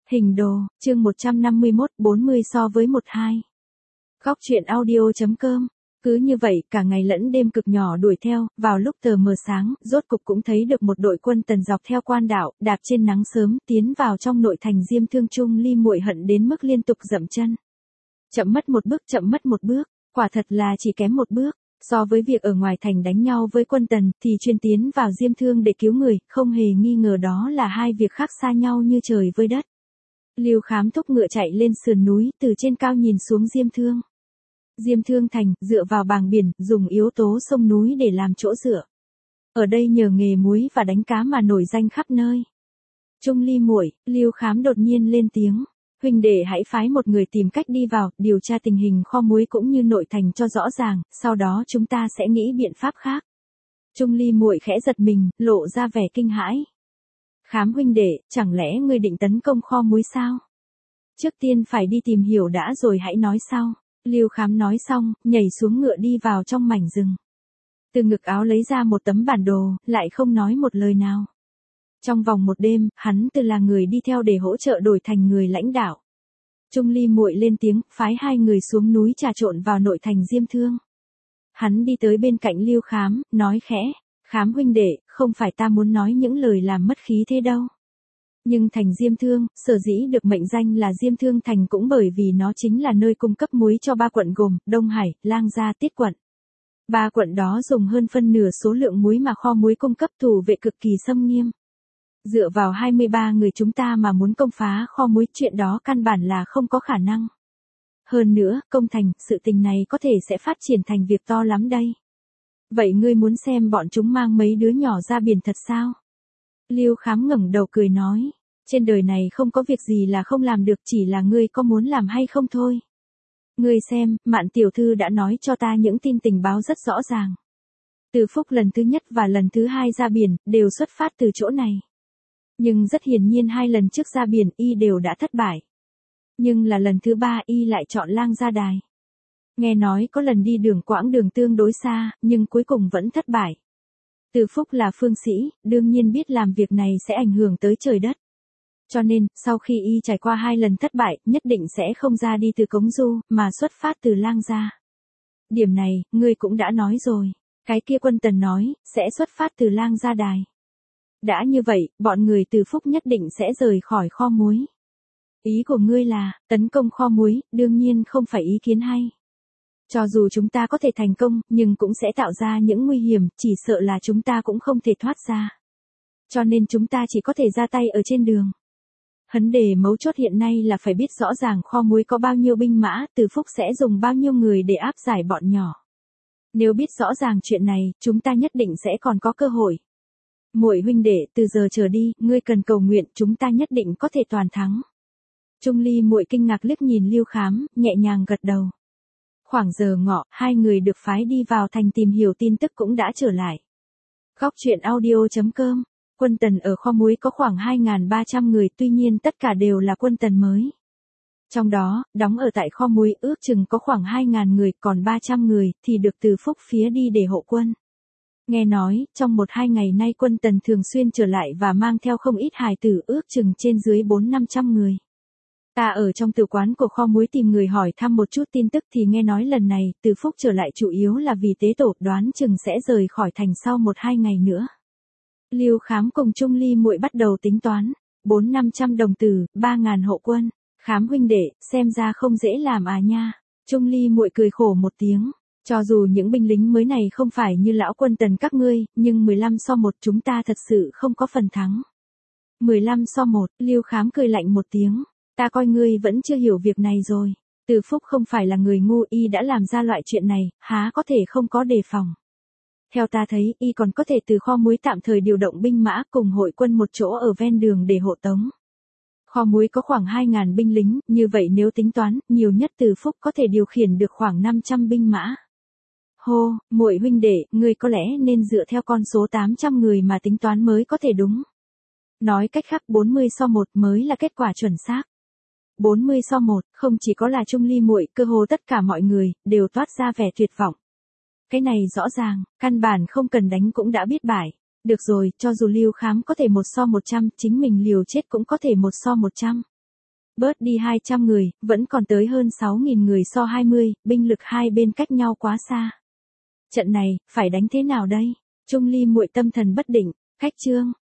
Hình đồ, chương 151, 40 so với 12. Góc truyện audio.com. Cứ như vậy, cả ngày lẫn đêm cực nhỏ đuổi theo, vào lúc tờ mờ sáng, rốt cục cũng thấy được một đội quân Tần dọc theo quan đạo, đạp trên nắng sớm, tiến vào trong nội thành Diêm Thương. Chung Ly Muội hận đến mức liên tục dậm chân. Chậm mất một bước, quả thật là chỉ kém một bước. So với việc ở ngoài thành đánh nhau với quân Tần, thì chuyên tiến vào Diêm Thương để cứu người, không hề nghi ngờ đó là hai việc khác xa nhau như trời với đất. Lưu Khám thúc ngựa chạy lên sườn núi, từ trên cao nhìn xuống Diêm Thương. Diêm Thương thành, dựa vào bàng biển, dùng yếu tố sông núi để làm chỗ dựa. Ở đây nhờ nghề muối và đánh cá mà nổi danh khắp nơi. Chung Ly Muội, Lưu Khám đột nhiên lên tiếng. Huynh đệ hãy phái một người tìm cách đi vào, điều tra tình hình kho muối cũng như nội thành cho rõ ràng, sau đó chúng ta sẽ nghĩ biện pháp khác. Chung Ly Muội khẽ giật mình, lộ ra vẻ kinh hãi. Khám huynh đệ, chẳng lẽ ngươi định tấn công kho muối sao? Trước tiên phải đi tìm hiểu đã rồi hãy nói sau. Lưu Khám nói xong, nhảy xuống ngựa đi vào trong mảnh rừng. Từ ngực áo lấy ra một tấm bản đồ, lại không nói một lời nào. Trong vòng một đêm, hắn từ là người đi theo để hỗ trợ đổi thành người lãnh đạo. Chung Ly Muội lên tiếng, phái hai người xuống núi trà trộn vào nội thành Diêm Thương. Hắn đi tới bên cạnh Lưu Khám, nói khẽ, Khám huynh đệ, không phải ta muốn nói những lời làm mất khí thế đâu. Nhưng thành Diêm Thương, sở dĩ được mệnh danh là Diêm Thương thành cũng bởi vì nó chính là nơi cung cấp muối cho ba quận gồm, Đông Hải, Lang Gia, Tiết quận. Ba quận đó dùng hơn phân nửa số lượng muối mà kho muối cung cấp, thủ vệ cực kỳ xâm nghiêm. Dựa vào 23 người chúng ta mà muốn công phá kho muối, chuyện đó căn bản là không có khả năng. Hơn nữa, công thành, sự tình này có thể sẽ phát triển thành việc to lắm đây. Vậy ngươi muốn xem bọn chúng mang mấy đứa nhỏ ra biển thật sao? Lưu Khám ngẩng đầu cười nói, trên đời này không có việc gì là không làm được, chỉ là ngươi có muốn làm hay không thôi. Ngươi xem, Mạn tiểu thư đã nói cho ta những tin tình báo rất rõ ràng. Từ Phúc lần thứ nhất và lần thứ hai ra biển, đều xuất phát từ chỗ này. Nhưng rất hiển nhiên hai lần trước ra biển, y đều đã thất bại. Nhưng là lần thứ ba y lại chọn Lang Gia Đài. Nghe nói có lần đi quãng đường tương đối xa, nhưng cuối cùng vẫn thất bại. Từ Phúc là phương sĩ, đương nhiên biết làm việc này sẽ ảnh hưởng tới trời đất. Cho nên, sau khi y trải qua hai lần thất bại, nhất định sẽ không ra đi từ Cống Du, mà xuất phát từ Lang Gia. Điểm này, ngươi cũng đã nói rồi. Cái kia quân Tần nói, sẽ xuất phát từ Lang Gia Đài. Đã như vậy, bọn người Từ Phúc nhất định sẽ rời khỏi kho muối. Ý của ngươi là, tấn công kho muối, đương nhiên không phải ý kiến hay. Cho dù chúng ta có thể thành công, nhưng cũng sẽ tạo ra những nguy hiểm, chỉ sợ là chúng ta cũng không thể thoát ra. Cho nên chúng ta chỉ có thể ra tay ở trên đường. Vấn đề mấu chốt hiện nay là phải biết rõ ràng kho muối có bao nhiêu binh mã, Từ Phúc sẽ dùng bao nhiêu người để áp giải bọn nhỏ. Nếu biết rõ ràng chuyện này, chúng ta nhất định sẽ còn có cơ hội. Muội huynh đệ, từ giờ trở đi, ngươi cần cầu nguyện, chúng ta nhất định có thể toàn thắng. Chung Ly Muội kinh ngạc liếc nhìn Lưu Khám, nhẹ nhàng gật đầu. Khoảng giờ ngọ, hai người được phái đi vào thành tìm hiểu tin tức cũng đã trở lại. Góc truyện audio.com. Quân Tần ở kho muối có khoảng 2.300 người, tuy nhiên tất cả đều là quân Tần mới. Trong đó, đóng ở tại kho muối ước chừng có khoảng 2.000 người, còn 300 người thì được Từ Phúc phía đi để hộ quân. Nghe nói, trong 1-2 ngày nay quân Tần thường xuyên trở lại và mang theo không ít hài tử, ước chừng trên dưới 400-500 người. Ta ở trong tử quán của kho muối tìm người hỏi thăm một chút tin tức thì nghe nói lần này, Từ Phúc trở lại chủ yếu là vì tế tổ, đoán chừng sẽ rời khỏi thành sau 1-2 ngày nữa. Lưu Khám cùng Chung Ly Muội bắt đầu tính toán, 400-500 đồng tử, 3.000 hộ quân. Khám huynh đệ, xem ra không dễ làm à nha. Chung Ly Muội cười khổ một tiếng. Cho dù những binh lính mới này không phải như lão quân Tần các ngươi, nhưng 15 so 1 chúng ta thật sự không có phần thắng. 15 so 1, Lưu Khám cười lạnh một tiếng. Ta coi ngươi vẫn chưa hiểu việc này rồi. Từ Phúc không phải là người ngu, y đã làm ra loại chuyện này, há có thể không có đề phòng. Theo ta thấy, y còn có thể từ kho muối tạm thời điều động binh mã cùng hội quân một chỗ ở ven đường để hộ tống. Kho muối có khoảng 2.000 binh lính, như vậy nếu tính toán, nhiều nhất Từ Phúc có thể điều khiển được khoảng 500 binh mã. Hô, Muội huynh đệ, ngươi có lẽ nên dựa theo con số 800 người mà tính toán mới có thể đúng. Nói cách khác 40 so 1 mới là kết quả chuẩn xác. 40 so 1, không chỉ có là Chung Ly Muội, cơ hồ tất cả mọi người đều toát ra vẻ tuyệt vọng. Cái này rõ ràng, căn bản không cần đánh cũng đã biết bại. Được rồi, cho dù Lưu Khám có thể 1 so 100, chính mình liều chết cũng có thể 1 so 100. Bớt đi 200 người, vẫn còn tới hơn 6.000 người so 20, binh lực hai bên cách nhau quá xa. Trận này, phải đánh thế nào đây? Trung Ly muội tâm thần bất định, khách Trương.